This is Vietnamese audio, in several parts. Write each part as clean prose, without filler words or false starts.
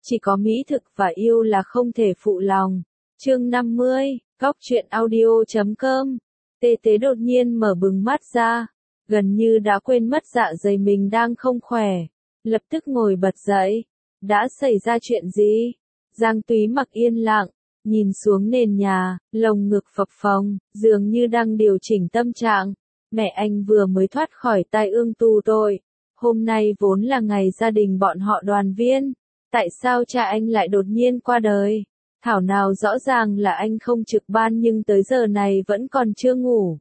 Chỉ có mỹ thực và yêu là không thể phụ lòng. Chương 50, Góc truyện audio.com. Tê Tế đột nhiên mở bừng mắt ra, gần như đã quên mất dạ dày mình đang không khỏe, lập tức ngồi bật dậy. Đã xảy ra chuyện gì? Giang Túy mặc yên lặng, nhìn xuống nền nhà, lồng ngực phập phồng, dường như đang điều chỉnh tâm trạng. Mẹ anh vừa mới thoát khỏi tai ương tù tội. Hôm nay vốn là ngày gia đình bọn họ đoàn viên. Tại sao cha anh lại đột nhiên qua đời? Thảo nào rõ ràng là anh không trực ban nhưng tới giờ này vẫn còn chưa ngủ.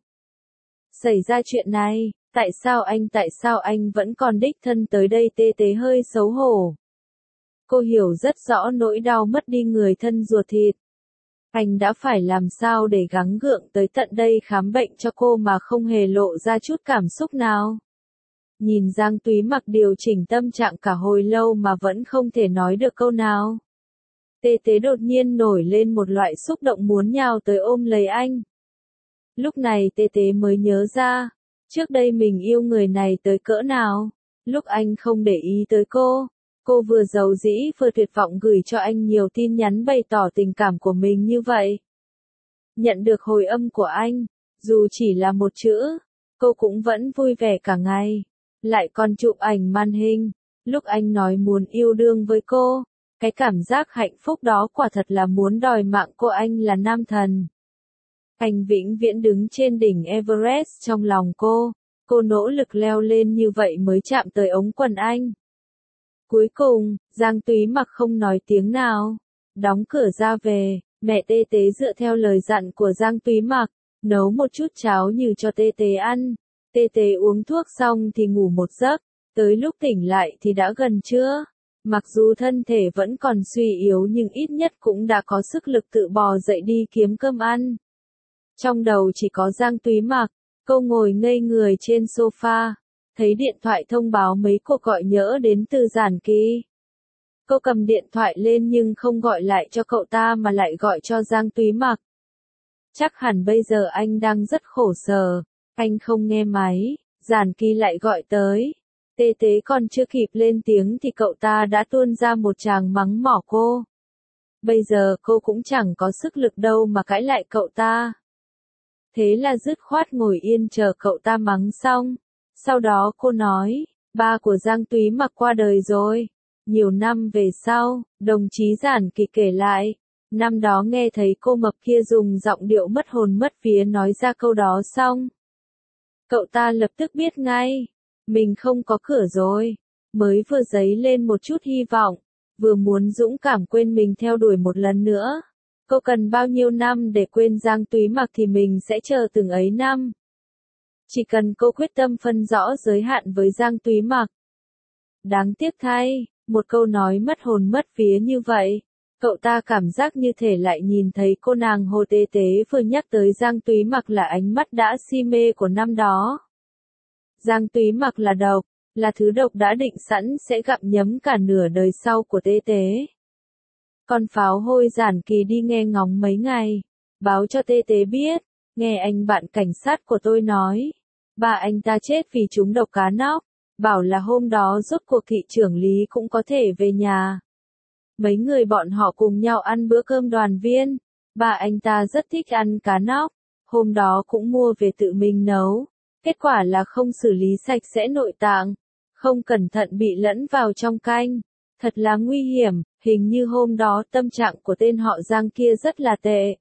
Xảy ra chuyện này, tại sao anh vẫn còn đích thân tới đây? Tê Tế hơi xấu hổ. Cô hiểu rất rõ nỗi đau mất đi người thân ruột thịt. Anh đã phải làm sao để gắng gượng tới tận đây khám bệnh cho cô mà không hề lộ ra chút cảm xúc nào. Nhìn Giang Túy mặc điều chỉnh tâm trạng cả hồi lâu mà vẫn không thể nói được câu nào. Tê Tế đột nhiên nổi lên một loại xúc động muốn nhào tới ôm lấy anh. Lúc này Tê Tế mới nhớ ra, trước đây mình yêu người này tới cỡ nào. Lúc anh không để ý tới cô vừa giàu dĩ vừa tuyệt vọng gửi cho anh nhiều tin nhắn bày tỏ tình cảm của mình như vậy. Nhận được hồi âm của anh, dù chỉ là một chữ, cô cũng vẫn vui vẻ cả ngày. Lại còn chụp ảnh màn hình, lúc anh nói muốn yêu đương với cô, cái cảm giác hạnh phúc đó quả thật là muốn đòi mạng cô. Anh là nam thần. Anh vĩnh viễn đứng trên đỉnh Everest trong lòng cô nỗ lực leo lên như vậy mới chạm tới ống quần anh. Cuối cùng, Giang Túy mặc không nói tiếng nào, đóng cửa ra về. Mẹ Tê Tế dựa theo lời dặn của Giang Túy mặc, nấu một chút cháo nhừ cho Tê Tế ăn. Tê Tế uống thuốc xong thì ngủ một giấc, tới lúc tỉnh lại thì đã gần trưa. Mặc dù thân thể vẫn còn suy yếu nhưng ít nhất cũng đã có sức lực tự bò dậy đi kiếm cơm ăn. Trong đầu chỉ có Giang Túy mặc, cô ngồi ngây người trên sofa, thấy điện thoại thông báo mấy cuộc gọi nhỡ đến từ Giản Kỳ. Cô cầm điện thoại lên nhưng không gọi lại cho cậu ta mà lại gọi cho Giang Túy mặc. Chắc hẳn bây giờ anh đang rất khổ sở. Anh không nghe máy, Giản Kỳ lại gọi tới. Tê Tế còn chưa kịp lên tiếng thì cậu ta đã tuôn ra một tràng mắng mỏ cô. Bây giờ cô cũng chẳng có sức lực đâu mà cãi lại cậu ta. Thế là dứt khoát ngồi yên chờ cậu ta mắng xong. Sau đó cô nói, ba của Giang Túy mặc qua đời rồi. Nhiều năm về sau, đồng chí Giản Kỳ kể lại, năm đó nghe thấy cô mập kia dùng giọng điệu mất hồn mất vía nói ra câu đó xong. Cậu ta lập tức biết ngay, mình không có cửa rồi, mới vừa dấy lên một chút hy vọng, vừa muốn dũng cảm quên mình theo đuổi một lần nữa. Cô cần bao nhiêu năm để quên Giang Túy mặc thì mình sẽ chờ từng ấy năm. Chỉ cần cô quyết tâm phân rõ giới hạn với Giang Túy mặc. Đáng tiếc thay, một câu nói mất hồn mất vía như vậy, cậu ta cảm giác như thể lại nhìn thấy cô nàng Hồ Tê Tế vừa nhắc tới Giang Túy mặc là ánh mắt đã si mê của năm đó. Giang Túy mặc là độc, là thứ độc đã định sẵn sẽ gặm nhấm cả nửa đời sau của Tê Tế. Con pháo hôi Giản Kỳ đi nghe ngóng mấy ngày, báo cho Tê Tế biết, nghe anh bạn cảnh sát của tôi nói, ba anh ta chết vì trúng độc cá nóc, bảo là hôm đó rốt cuộc thị trưởng Lý cũng có thể về nhà. Mấy người bọn họ cùng nhau ăn bữa cơm đoàn viên, ba anh ta rất thích ăn cá nóc, hôm đó cũng mua về tự mình nấu. Kết quả là không xử lý sạch sẽ nội tạng, không cẩn thận bị lẫn vào trong canh. Thật là nguy hiểm, hình như hôm đó tâm trạng của tên họ Giang kia rất là tệ.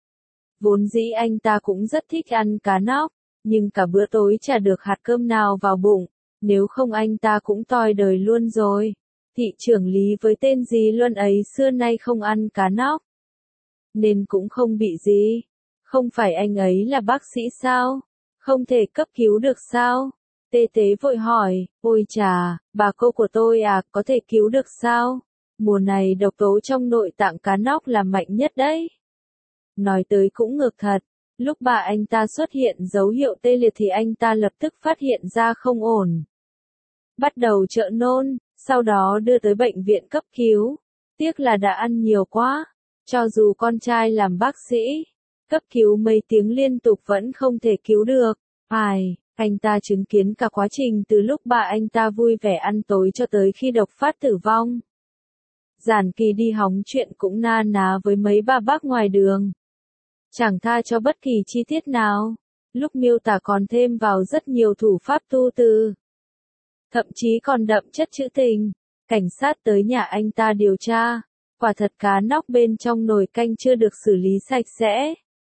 Vốn dĩ anh ta cũng rất thích ăn cá nóc, nhưng cả bữa tối chả được hạt cơm nào vào bụng, nếu không anh ta cũng toi đời luôn rồi. Thị trưởng Lý với tên gì Luân ấy xưa nay không ăn cá nóc, nên cũng không bị gì. Không phải anh ấy là bác sĩ sao? Không thể cấp cứu được sao? Tê Tế vội hỏi, ôi chà, bà cô của tôi à, có thể cứu được sao? Mùa này độc tố trong nội tạng cá nóc là mạnh nhất đấy. Nói tới cũng ngược thật, lúc bà anh ta xuất hiện dấu hiệu tê liệt thì anh ta lập tức phát hiện ra không ổn. Bắt đầu trợ nôn, sau đó đưa tới bệnh viện cấp cứu. Tiếc là đã ăn nhiều quá, cho dù con trai làm bác sĩ, cấp cứu mấy tiếng liên tục vẫn không thể cứu được. Anh ta chứng kiến cả quá trình từ lúc bà anh ta vui vẻ ăn tối cho tới khi độc phát tử vong. Giản Kỳ đi hóng chuyện cũng na ná với mấy bà bác ngoài đường. Chẳng tha cho bất kỳ chi tiết nào. Lúc miêu tả còn thêm vào rất nhiều thủ pháp tu từ. Thậm chí còn đậm chất trữ tình. Cảnh sát tới nhà anh ta điều tra. Quả thật cá nóc bên trong nồi canh chưa được xử lý sạch sẽ.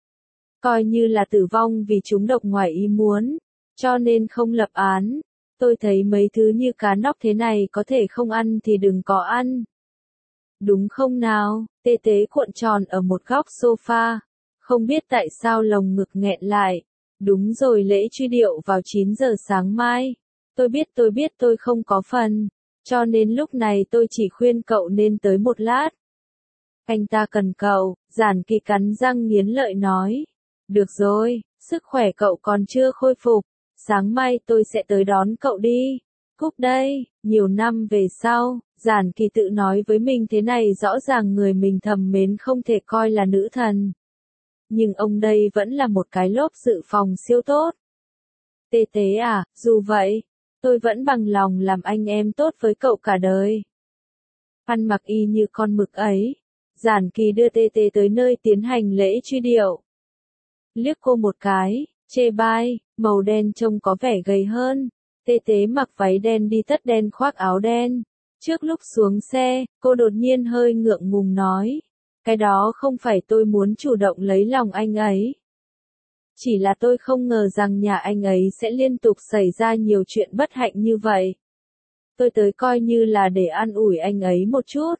Coi như là tử vong vì trúng độc ngoài ý muốn. Cho nên không lập án. Tôi thấy mấy thứ như cá nóc thế này có thể không ăn thì đừng có ăn. Đúng không nào? Tê Tế cuộn tròn ở một góc sofa. Không biết tại sao lồng ngực nghẹn lại. Đúng rồi, lễ truy điệu vào 9 giờ sáng mai. Tôi biết tôi không có phần. Cho nên lúc này tôi chỉ khuyên cậu nên tới một lát. Anh ta cần cậu, Giản Kỳ cắn răng nghiến lợi nói. Được rồi, sức khỏe cậu còn chưa khôi phục. Sáng mai tôi sẽ tới đón cậu đi. Cúc đây, nhiều năm về sau, Giản Kỳ tự nói với mình thế này, rõ ràng người mình thầm mến không thể coi là nữ thần. Nhưng ông đây vẫn là một cái lốp dự phòng siêu tốt. Tê Tế à, dù vậy, tôi vẫn bằng lòng làm anh em tốt với cậu cả đời. Ăn mặc y như con mực ấy, Giản Kỳ đưa Tê Tế tới nơi tiến hành lễ truy điệu. Liếc cô một cái, chê bai, màu đen trông có vẻ gầy hơn. Tê Tế mặc váy đen đi tất đen khoác áo đen. Trước lúc xuống xe, cô đột nhiên hơi ngượng ngùng nói. Cái đó không phải tôi muốn chủ động lấy lòng anh ấy. Chỉ là tôi không ngờ rằng nhà anh ấy sẽ liên tục xảy ra nhiều chuyện bất hạnh như vậy. Tôi tới coi như là để an ủi anh ấy một chút.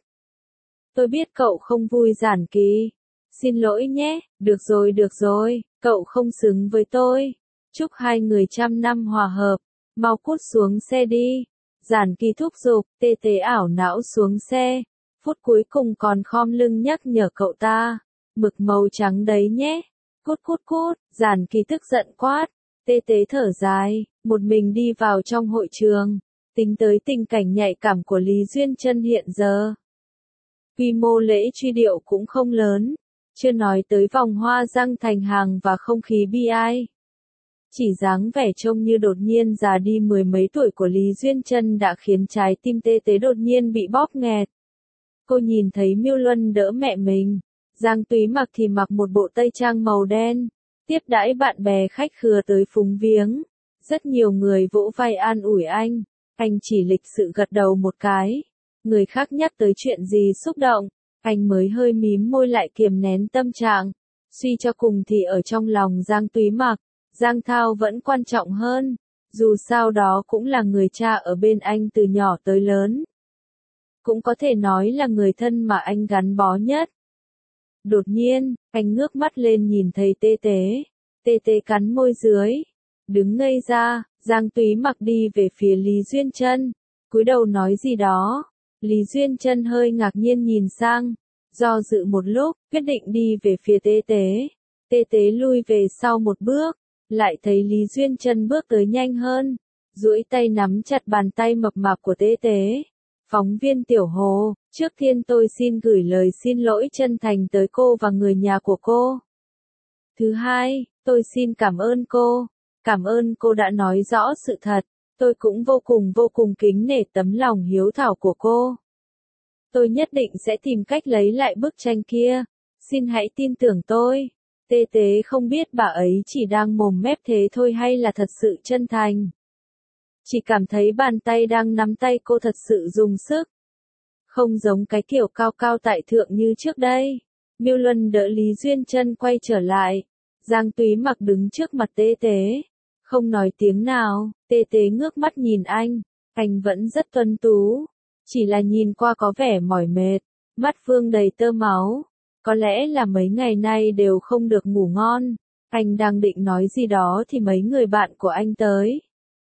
Tôi biết cậu không vui Giản Kỳ. Xin lỗi nhé, được rồi, cậu không xứng với tôi. Chúc hai người trăm năm hòa hợp. Mau cút xuống xe đi. Giản Kỳ thúc giục, Tê Tế ảo não xuống xe. Phút cuối cùng còn khom lưng nhắc nhở cậu ta. Mực màu trắng đấy nhé. Cút, Giản Kỳ tức giận quát. Tê Tế thở dài, một mình đi vào trong hội trường. Tính tới tình cảnh nhạy cảm của Lý Duyên Trân hiện giờ. Quy mô lễ truy điệu cũng không lớn. Chưa nói tới vòng hoa răng thành hàng và không khí bi ai. Chỉ dáng vẻ trông như đột nhiên già đi mười mấy tuổi của Lý Duyên Trân đã khiến trái tim Tê Tế đột nhiên bị bóp nghẹt. Cô nhìn thấy Miêu Luân đỡ mẹ mình. Giang Túy mặc thì mặc một bộ tây trang màu đen. Tiếp đãi bạn bè khách khứa tới phúng viếng. Rất nhiều người vỗ vai an ủi anh. Anh chỉ lịch sự gật đầu một cái. Người khác nhắc tới chuyện gì xúc động. Anh mới hơi mím môi lại kiềm nén tâm trạng. Suy cho cùng thì ở trong lòng Giang Túy mặc, Giang Thao vẫn quan trọng hơn. Dù sao đó cũng là người cha ở bên anh từ nhỏ tới lớn. Cũng có thể nói là người thân mà anh gắn bó nhất. Đột nhiên, anh ngước mắt lên nhìn thấy Tê Tế. Tê Tế cắn môi dưới. Đứng ngây ra, Giang Túy mặc đi về phía Lý Duyên Trân. Cúi đầu nói gì đó. Lý Duyên Trân hơi ngạc nhiên nhìn sang. Do dự một lúc, quyết định đi về phía Tê Tế. Tê Tế lui về sau một bước. Lại thấy Lý Duyên Trân bước tới nhanh hơn. Duỗi tay nắm chặt bàn tay mập mạp của Tê Tế. Phóng viên Tiểu Hồ, trước tiên tôi xin gửi lời xin lỗi chân thành tới cô và người nhà của cô. Thứ hai, tôi xin cảm ơn cô. Cảm ơn cô đã nói rõ sự thật. Tôi cũng vô cùng kính nể tấm lòng hiếu thảo của cô. Tôi nhất định sẽ tìm cách lấy lại bức tranh kia. Xin hãy tin tưởng tôi. Tê Tế không biết bà ấy chỉ đang mồm mép thế thôi hay là thật sự chân thành. Chỉ cảm thấy bàn tay đang nắm tay cô thật sự dùng sức. Không giống cái kiểu cao cao tại thượng như trước đây. Miêu Luân đỡ Lý Duyên Trân quay trở lại. Giang Túy mặc đứng trước mặt Tê Tế. Không nói tiếng nào, Tê Tế ngước mắt nhìn anh. Anh vẫn rất tuấn tú. Chỉ là nhìn qua có vẻ mỏi mệt. Mắt vương đầy tơ máu. Có lẽ là mấy ngày nay đều không được ngủ ngon. Anh đang định nói gì đó thì mấy người bạn của anh tới.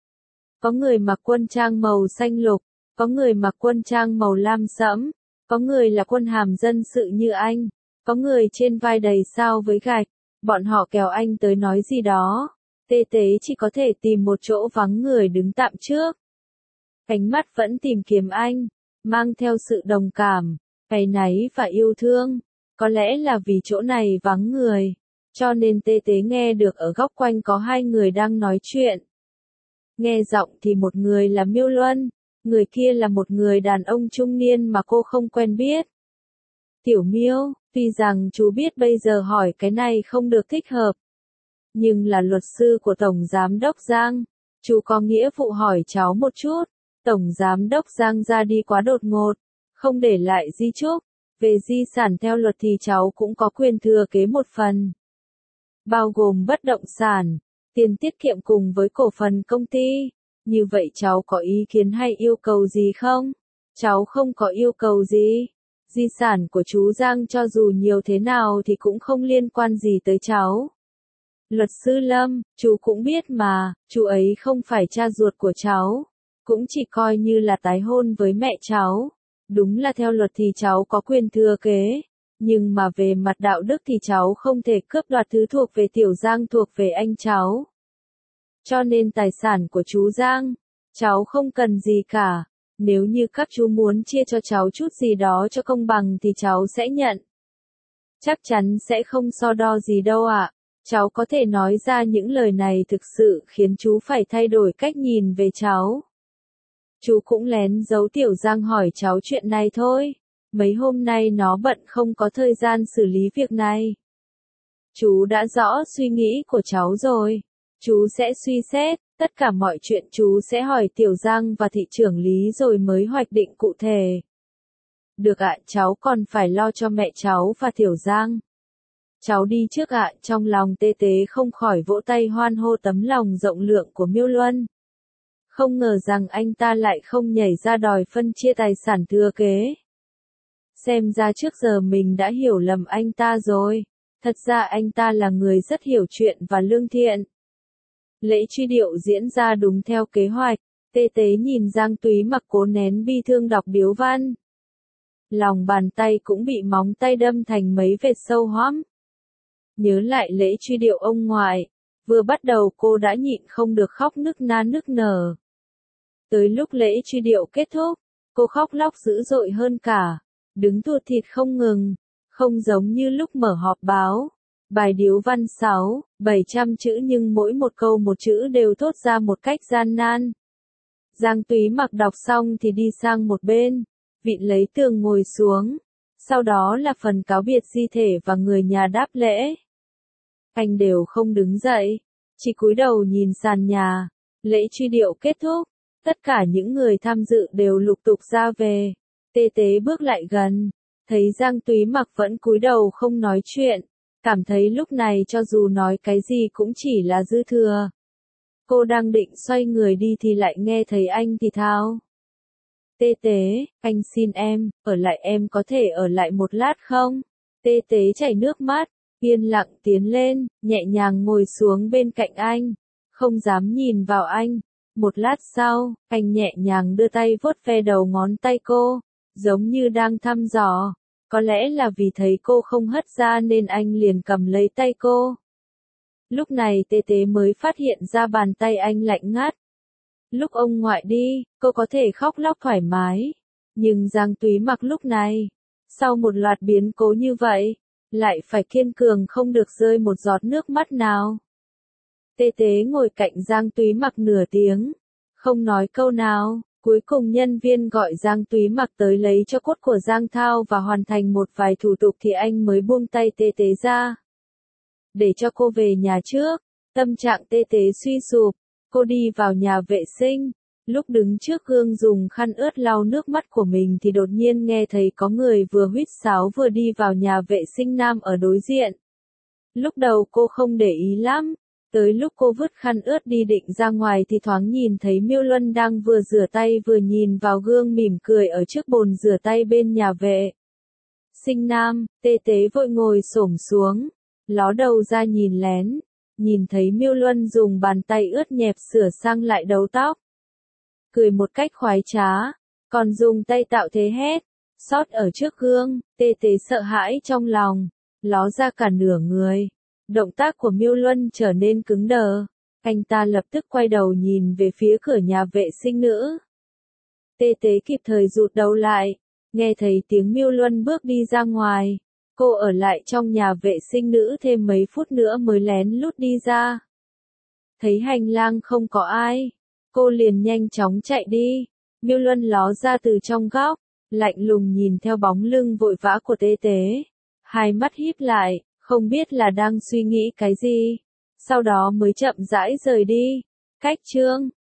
Có người mặc quân trang màu xanh lục, có người mặc quân trang màu lam sẫm, có người là quân hàm dân sự như anh, có người trên vai đầy sao với gạch. Bọn họ kéo anh tới nói gì đó. Tê Tế chỉ có thể tìm một chỗ vắng người đứng tạm trước. Ánh mắt vẫn tìm kiếm anh, mang theo sự đồng cảm, áy náy và yêu thương. Có lẽ là vì chỗ này vắng người, cho nên Tê Tế nghe được ở góc quanh có hai người đang nói chuyện. Nghe giọng thì một người là Miêu Luân, Người kia là một người đàn ông trung niên mà cô không quen biết. Tiểu Miêu, tuy rằng chú biết bây giờ hỏi cái này không được thích hợp, nhưng là luật sư của Tổng Giám đốc Giang, chú có nghĩa vụ hỏi cháu một chút. Tổng Giám đốc Giang ra đi quá đột ngột, không để lại di chúc. Về di sản theo luật thì cháu cũng có quyền thừa kế một phần, bao gồm bất động sản, tiền tiết kiệm cùng với cổ phần công ty. Như vậy cháu có ý kiến hay yêu cầu gì không? Cháu không có yêu cầu gì. Di sản của chú Giang cho dù nhiều thế nào thì cũng không liên quan gì tới cháu. Luật sư Lâm, chú cũng biết mà, chú ấy không phải cha ruột của cháu, cũng chỉ coi như là tái hôn với mẹ cháu. Đúng là theo luật thì cháu có quyền thừa kế, nhưng mà về mặt đạo đức thì cháu không thể cướp đoạt thứ thuộc về Tiểu Giang thuộc về anh cháu. Cho nên tài sản của chú Giang, cháu không cần gì cả. Nếu như các chú muốn chia cho cháu chút gì đó cho công bằng thì cháu sẽ nhận. Chắc chắn sẽ không so đo gì đâu ạ. Cháu có thể nói ra những lời này thực sự khiến chú phải thay đổi cách nhìn về cháu. Chú cũng lén giấu Tiểu Giang hỏi cháu chuyện này thôi. Mấy hôm nay nó bận không có thời gian xử lý việc này. Chú đã rõ suy nghĩ của cháu rồi. Chú sẽ suy xét, tất cả mọi chuyện chú sẽ hỏi Tiểu Giang và thị trưởng Lý rồi mới hoạch định cụ thể. Được ạ, cháu còn phải lo cho mẹ cháu và Tiểu Giang. Cháu đi trước ạ, trong lòng Tê Tế không khỏi vỗ tay hoan hô tấm lòng rộng lượng của Miêu Luân. Không ngờ rằng anh ta lại không nhảy ra đòi phân chia tài sản thừa kế. Xem ra trước giờ mình đã hiểu lầm anh ta rồi. Thật ra anh ta là người rất hiểu chuyện và lương thiện. Lễ truy điệu diễn ra đúng theo kế hoạch. Tê Tế nhìn Giang Túy Mặc cố nén bi thương đọc điếu văn. Lòng bàn tay cũng bị móng tay đâm thành mấy vệt sâu hoắm. Nhớ lại lễ truy điệu ông ngoại, vừa bắt đầu cô đã nhịn không được khóc nức na nức nở. Tới lúc lễ truy điệu kết thúc, cô khóc lóc dữ dội hơn cả, đứng thụt thịt không ngừng, không giống như lúc mở họp báo. Bài điếu văn 600-700 chữ nhưng mỗi một câu một chữ đều thốt ra một cách gian nan. Giang Túy Mặc đọc xong thì đi sang một bên, vịn lấy tường ngồi xuống. Sau đó là phần cáo biệt di thể và người nhà đáp lễ. Anh đều không đứng dậy, chỉ cúi đầu nhìn sàn nhà. Lễ truy điệu kết thúc, tất cả những người tham dự đều lục tục ra về. Tê Tế bước lại gần, thấy Giang Túy Mặc vẫn cúi đầu không nói chuyện, cảm thấy lúc này cho dù nói cái gì cũng chỉ là dư thừa. Cô đang định xoay người đi thì lại nghe thấy anh thì thào. Tê Tế, anh xin em, ở lại em có thể ở lại một lát không? Tê Tế chảy nước mắt, yên lặng tiến lên, nhẹ nhàng ngồi xuống bên cạnh anh, không dám nhìn vào anh. Một lát sau, anh nhẹ nhàng đưa tay vuốt ve đầu ngón tay cô, giống như đang thăm dò. Có lẽ là vì thấy cô không hất ra nên anh liền cầm lấy tay cô. Lúc này Tê Tế mới phát hiện ra bàn tay anh lạnh ngắt. Lúc ông ngoại đi, cô có thể khóc lóc thoải mái. Nhưng Giang Túy Mặc lúc này, sau một loạt biến cố như vậy, lại phải kiên cường không được rơi một giọt nước mắt nào. Tê Tế ngồi cạnh Giang Túy Mặc nửa tiếng, không nói câu nào. Cuối cùng nhân viên gọi Giang Túy Mặc tới lấy cho cốt của Giang Thao và hoàn thành một vài thủ tục thì anh mới buông tay Tê Tế ra. Để cho cô về nhà trước, tâm trạng Tê Tế suy sụp, cô đi vào nhà vệ sinh. Lúc đứng trước gương dùng khăn ướt lau nước mắt của mình thì đột nhiên nghe thấy có người vừa huýt sáo vừa đi vào nhà vệ sinh nam ở đối diện. Lúc đầu cô không để ý lắm. Tới lúc cô vứt khăn ướt đi định ra ngoài thì thoáng nhìn thấy Miêu Luân đang vừa rửa tay vừa nhìn vào gương mỉm cười ở trước bồn rửa tay bên nhà vệ sinh nam. Tê Tế vội ngồi xổm xuống, ló đầu ra nhìn lén, nhìn thấy Miêu Luân dùng bàn tay ướt nhẹp sửa sang lại đầu tóc. Cười một cách khoái trá, còn dùng tay tạo thế hét, sót ở trước gương. Tê Tế sợ hãi trong lòng, ló ra cả nửa người. Động tác của Miêu Luân trở nên cứng đờ, anh ta lập tức quay đầu nhìn về phía cửa nhà vệ sinh nữ. Tê Tế kịp thời rụt đầu lại, nghe thấy tiếng Miêu Luân bước đi ra ngoài. Cô ở lại trong nhà vệ sinh nữ thêm mấy phút nữa mới lén lút đi ra. Thấy hành lang không có ai, cô liền nhanh chóng chạy đi. Miêu Luân ló ra từ trong góc, lạnh lùng nhìn theo bóng lưng vội vã của Tế Tế. Hai mắt híp lại, không biết là đang suy nghĩ cái gì. Sau đó mới chậm rãi rời đi. Cách chương